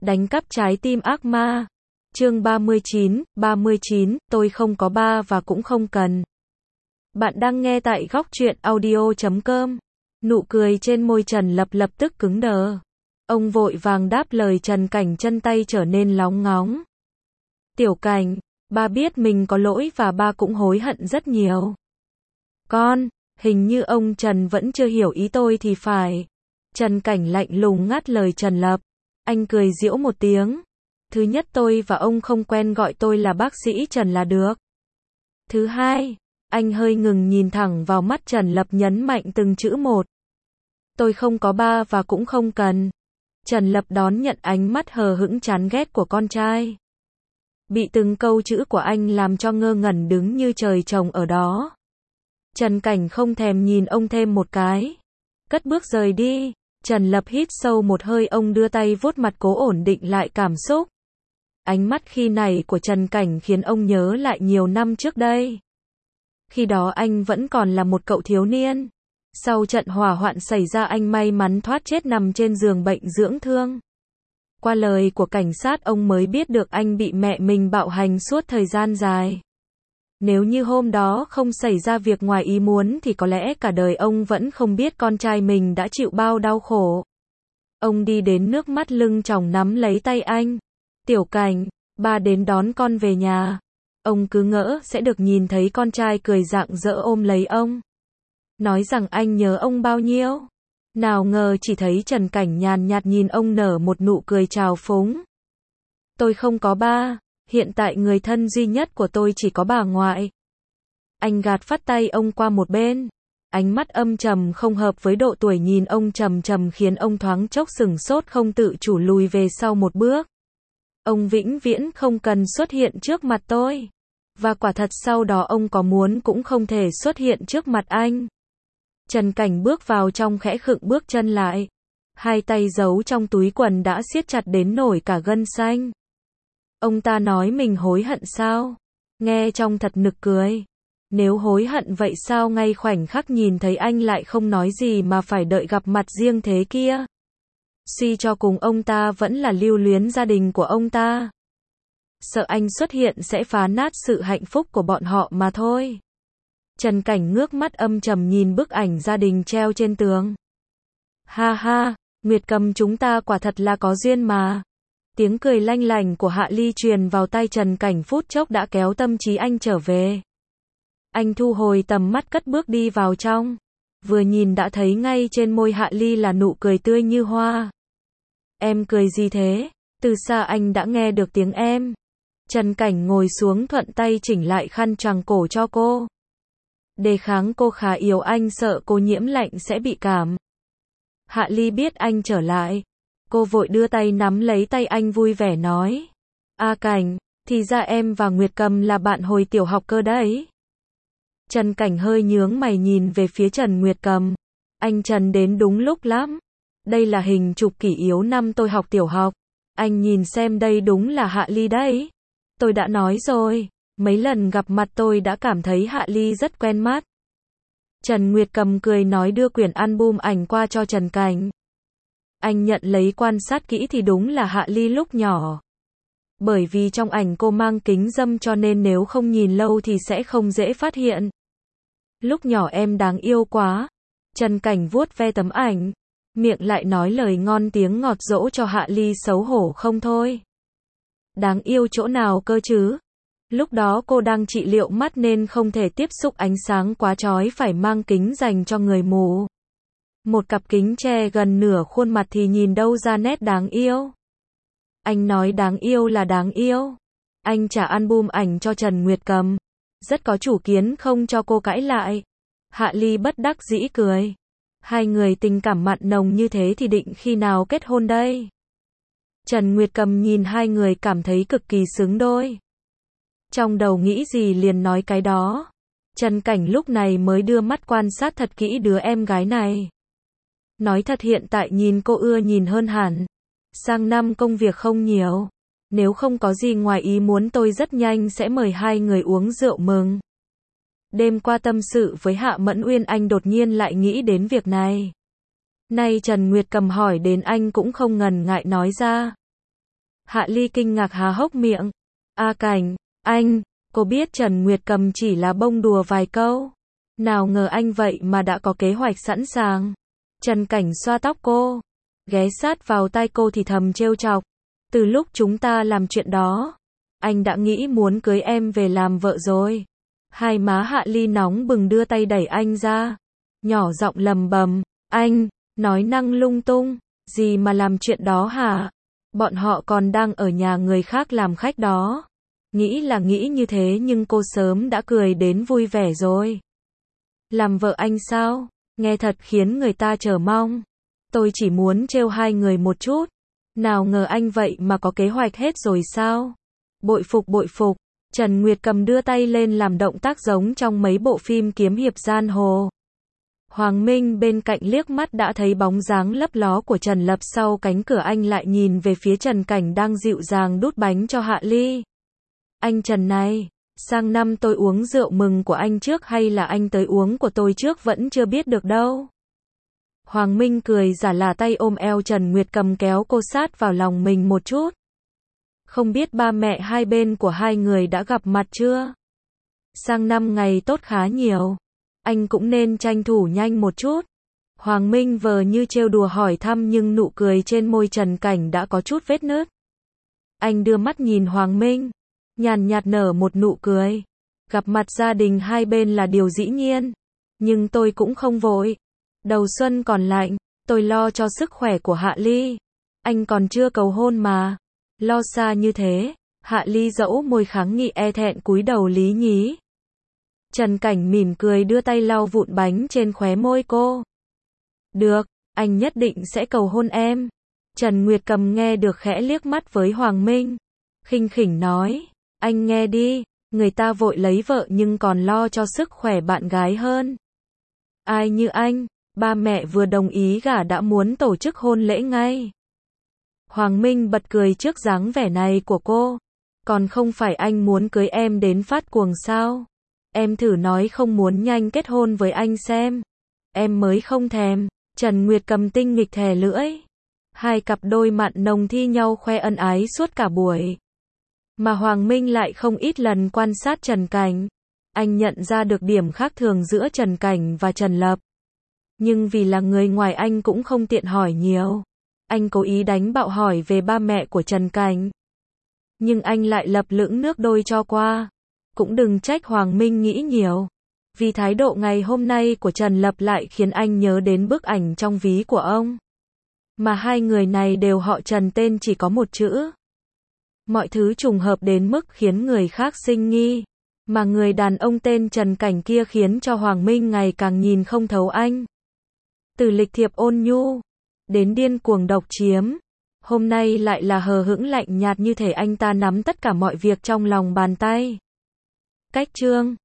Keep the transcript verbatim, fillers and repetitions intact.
Đánh cắp trái tim ác ma. Chương ba mươi chín, ba mươi chín, tôi không có ba và cũng không cần. Bạn đang nghe tại góc truyện audio chấm com. Nụ cười trên môi Trần Lập lập tức cứng đờ. Ông vội vàng đáp lời Trần Cảnh, chân tay trở nên lóng ngóng. Tiểu Cảnh, ba biết mình có lỗi và ba cũng hối hận rất nhiều. Con, hình như ông Trần vẫn chưa hiểu ý tôi thì phải. Trần Cảnh lạnh lùng ngắt lời Trần Lập. Anh cười giễu một tiếng. Thứ nhất, tôi và ông không quen, gọi tôi là bác sĩ Trần là được. Thứ hai, anh hơi ngừng nhìn thẳng vào mắt Trần Lập, nhấn mạnh từng chữ một. Tôi không có ba và cũng không cần. Trần Lập đón nhận ánh mắt hờ hững chán ghét của con trai. Bị từng câu chữ của anh làm cho ngơ ngẩn đứng như trời trồng ở đó. Trần Cảnh không thèm nhìn ông thêm một cái. Cất bước rời đi. Trần Lập hít sâu một hơi, ông đưa tay vuốt mặt cố ổn định lại cảm xúc. Ánh mắt khi này của Trần Cảnh khiến ông nhớ lại nhiều năm trước đây. Khi đó anh vẫn còn là một cậu thiếu niên. Sau trận hỏa hoạn xảy ra, anh may mắn thoát chết nằm trên giường bệnh dưỡng thương. Qua lời của cảnh sát, ông mới biết được anh bị mẹ mình bạo hành suốt thời gian dài. Nếu như hôm đó không xảy ra việc ngoài ý muốn thì có lẽ cả đời ông vẫn không biết con trai mình đã chịu bao đau khổ. Ông đi đến, nước mắt lưng tròng nắm lấy tay anh. Tiểu Cảnh, ba đến đón con về nhà. Ông cứ ngỡ sẽ được nhìn thấy con trai cười rạng rỡ ôm lấy ông. Nói rằng anh nhớ ông bao nhiêu. Nào ngờ chỉ thấy Trần Cảnh nhàn nhạt nhìn ông nở một nụ cười trào phúng. Tôi không có ba. Hiện tại người thân duy nhất của tôi chỉ có bà ngoại. Anh gạt phắt tay ông qua một bên. Ánh mắt âm trầm không hợp với độ tuổi nhìn ông trầm trầm khiến ông thoáng chốc sửng sốt, không tự chủ lùi về sau một bước. Ông vĩnh viễn không cần xuất hiện trước mặt tôi. Và quả thật sau đó ông có muốn cũng không thể xuất hiện trước mặt anh. Trần Cảnh bước vào trong, khẽ khựng bước chân lại. Hai tay giấu trong túi quần đã siết chặt đến nổi cả gân xanh. Ông ta nói mình hối hận sao? Nghe trông thật nực cười. Nếu hối hận vậy sao ngay khoảnh khắc nhìn thấy anh lại không nói gì mà phải đợi gặp mặt riêng thế kia? Suy cho cùng ông ta vẫn là lưu luyến gia đình của ông ta. Sợ anh xuất hiện sẽ phá nát sự hạnh phúc của bọn họ mà thôi. Trần Cảnh ngước mắt âm trầm nhìn bức ảnh gia đình treo trên tường. Ha ha, Nguyệt Cầm, chúng ta quả thật là có duyên mà. Tiếng cười lanh lảnh của Hạ Ly truyền vào tai Trần Cảnh, phút chốc đã kéo tâm trí anh trở về. Anh thu hồi tầm mắt, cất bước đi vào trong. Vừa nhìn đã thấy ngay trên môi Hạ Ly là nụ cười tươi như hoa. Em cười gì thế? Từ xa anh đã nghe được tiếng em. Trần Cảnh ngồi xuống, thuận tay chỉnh lại khăn choàng cổ cho cô. Đề kháng cô khá yếu, anh sợ cô nhiễm lạnh sẽ bị cảm. Hạ Ly biết anh trở lại. Cô vội đưa tay nắm lấy tay anh, vui vẻ nói. A Cảnh, thì ra em và Nguyệt Cầm là bạn hồi tiểu học cơ đấy. Trần Cảnh hơi nhướng mày nhìn về phía Trần Nguyệt Cầm. Anh Trần đến đúng lúc lắm. Đây là hình chụp kỷ yếu năm tôi học tiểu học. Anh nhìn xem, đây đúng là Hạ Ly đấy. Tôi đã nói rồi, mấy lần gặp mặt tôi đã cảm thấy Hạ Ly rất quen mắt. Trần Nguyệt Cầm cười nói, đưa quyển album ảnh qua cho Trần Cảnh. Anh nhận lấy quan sát kỹ thì đúng là Hạ Ly lúc nhỏ. Bởi vì trong ảnh cô mang kính râm cho nên nếu không nhìn lâu thì sẽ không dễ phát hiện. Lúc nhỏ em đáng yêu quá. Trần Cảnh vuốt ve tấm ảnh, miệng lại nói lời ngon tiếng ngọt dỗ cho Hạ Ly xấu hổ không thôi. Đáng yêu chỗ nào cơ chứ? Lúc đó cô đang trị liệu mắt nên không thể tiếp xúc ánh sáng quá chói, phải mang kính dành cho người mù. Một cặp kính che gần nửa khuôn mặt thì nhìn đâu ra nét đáng yêu. Anh nói đáng yêu là đáng yêu. Anh trả album ảnh cho Trần Nguyệt Cầm. Rất có chủ kiến, không cho cô cãi lại. Hạ Ly bất đắc dĩ cười. Hai người tình cảm mặn nồng như thế thì định khi nào kết hôn đây? Trần Nguyệt Cầm nhìn hai người cảm thấy cực kỳ xứng đôi. Trong đầu nghĩ gì liền nói cái đó. Trần Cảnh lúc này mới đưa mắt quan sát thật kỹ đứa em gái này. Nói thật, hiện tại nhìn cô ưa nhìn hơn hẳn. Sang năm công việc không nhiều. Nếu không có gì ngoài ý muốn tôi rất nhanh sẽ mời hai người uống rượu mừng. Đêm qua tâm sự với Hạ Mẫn Uyên, anh đột nhiên lại nghĩ đến việc này. Nay Trần Nguyệt Cầm hỏi đến anh cũng không ngần ngại nói ra. Hạ Ly kinh ngạc há hốc miệng. A Cảnh, anh, cô biết Trần Nguyệt Cầm chỉ là bông đùa vài câu. Nào ngờ anh vậy mà đã có kế hoạch sẵn sàng. Trần Cảnh xoa tóc cô, ghé sát vào tai cô thì thầm trêu chọc. Từ lúc chúng ta làm chuyện đó, anh đã nghĩ muốn cưới em về làm vợ rồi. Hai má Hạ Ly nóng bừng đưa tay đẩy anh ra, nhỏ giọng lầm bầm, anh, nói năng lung tung, gì mà làm chuyện đó hả? Bọn họ còn đang ở nhà người khác làm khách đó. Nghĩ là nghĩ như thế nhưng cô sớm đã cười đến vui vẻ rồi. Làm vợ anh sao? Nghe thật khiến người ta chờ mong. Tôi chỉ muốn trêu hai người một chút. Nào ngờ anh vậy mà có kế hoạch hết rồi sao? Bội phục bội phục. Trần Nguyệt Cầm đưa tay lên làm động tác giống trong mấy bộ phim kiếm hiệp giang hồ. Hoàng Minh bên cạnh liếc mắt đã thấy bóng dáng lấp ló của Trần Lập sau cánh cửa, anh lại nhìn về phía Trần Cảnh đang dịu dàng đút bánh cho Hạ Ly. Anh Trần này, sang năm tôi uống rượu mừng của anh trước hay là anh tới uống của tôi trước vẫn chưa biết được đâu. Hoàng Minh cười giả là tay ôm eo Trần Nguyệt Cầm kéo cô sát vào lòng mình một chút. Không biết ba mẹ hai bên của hai người đã gặp mặt chưa? Sang năm ngày tốt khá nhiều. Anh cũng nên tranh thủ nhanh một chút. Hoàng Minh vờ như trêu đùa hỏi thăm nhưng nụ cười trên môi Trần Cảnh đã có chút vết nứt. Anh đưa mắt nhìn Hoàng Minh, nhàn nhạt nở một nụ cười. Gặp mặt gia đình hai bên là điều dĩ nhiên. Nhưng tôi cũng không vội. Đầu xuân còn lạnh, tôi lo cho sức khỏe của Hạ Ly. Anh còn chưa cầu hôn mà. Lo xa như thế. Hạ Ly dẫu môi kháng nghị e thẹn cúi đầu lý nhí. Trần Cảnh mỉm cười đưa tay lau vụn bánh trên khóe môi cô. Được, anh nhất định sẽ cầu hôn em. Trần Nguyệt Cầm nghe được khẽ liếc mắt với Hoàng Minh. Khinh khỉnh nói, anh nghe đi, người ta vội lấy vợ nhưng còn lo cho sức khỏe bạn gái hơn. Ai như anh, ba mẹ vừa đồng ý gả đã muốn tổ chức hôn lễ ngay. Hoàng Minh bật cười trước dáng vẻ này của cô. Còn không phải anh muốn cưới em đến phát cuồng sao? Em thử nói không muốn nhanh kết hôn với anh xem. Em mới không thèm. Trần Nguyệt Cầm tinh nghịch thè lưỡi. Hai cặp đôi mặn nồng thi nhau khoe ân ái suốt cả buổi. Mà Hoàng Minh lại không ít lần quan sát Trần Cảnh. Anh nhận ra được điểm khác thường giữa Trần Cảnh và Trần Lập. Nhưng vì là người ngoài anh cũng không tiện hỏi nhiều. Anh cố ý đánh bạo hỏi về ba mẹ của Trần Cảnh. Nhưng anh lại lập lững nước đôi cho qua. Cũng đừng trách Hoàng Minh nghĩ nhiều. Vì thái độ ngày hôm nay của Trần Lập lại khiến anh nhớ đến bức ảnh trong ví của ông. Mà hai người này đều họ Trần, tên chỉ có một chữ. Mọi thứ trùng hợp đến mức khiến người khác sinh nghi. Mà người đàn ông tên Trần Cảnh kia khiến cho Hoàng Minh ngày càng nhìn không thấu anh. Từ lịch thiệp ôn nhu đến điên cuồng độc chiếm, hôm nay lại là hờ hững lạnh nhạt như thể anh ta nắm tất cả mọi việc trong lòng bàn tay. Cách chương